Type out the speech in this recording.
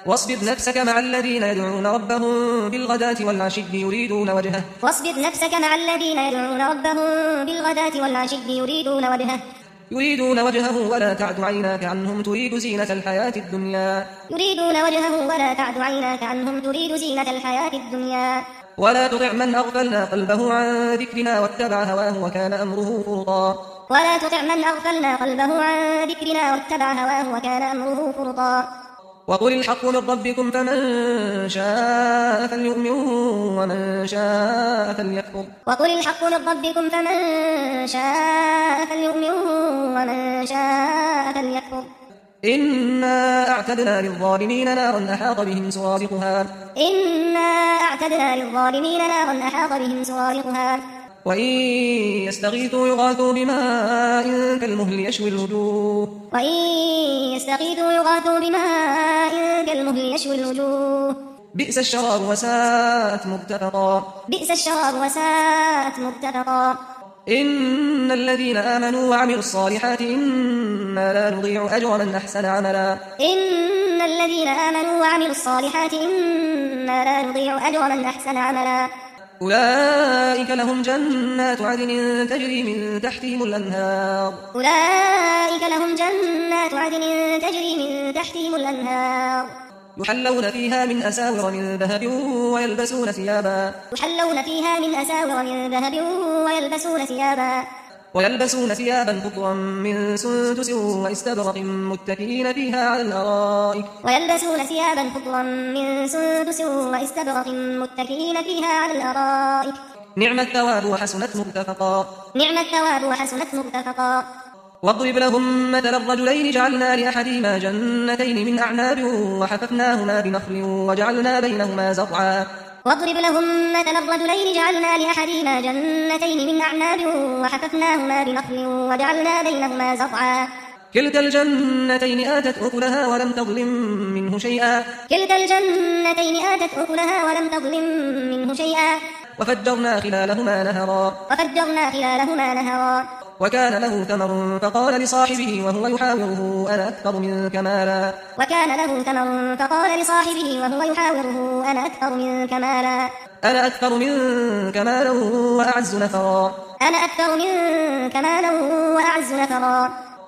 واصبر نفسك مع الذين يدعون ربهم بالغداة والعشي يريدون وجهه يريدون وجهه ولا تعد عيناك عنهم تريد زينة الحياة الدنيا ولا تطع من أغفلنا قلبه عن ذكرنا واتبع هواه وكان أمره فرطا وقل الحق من ربكم فمن شاء فليؤمن ومن شاء فليكفر إنا أعتدنا للظالمين نارا أحاط بهم سرادقها وإن يستغيثوا يغاثوا بماء كالمهل يشوي الوجوه بئس الشراب وساءت مرتفقا إن الذين آمنوا وعملوا الصالحات إنا لا نضيع أجر من أحسن عملا أولئك لهم جنات عدن تجري من تحتهم الأنهار يحلون فيها من أساور من ذهب ويلبسون ثيابا خضرا من سندس واستبرق متكئين فيها على الأرائك نعم الثواب وحسنت مرتفقا واضرب لهم مثل الرجلين جعلنا لأحدهما جنتين من أعناب وحففناهما بنخل وجعلنا بينهما زرعا كلتا الجنتين آتت أكلها ولم تظلم منه شيئا وفجرنا خلالهما نهرا وكان له ثمر فقال لصاحبه وهو يحاوره أنا أكثر منك مالا وأعز نفرا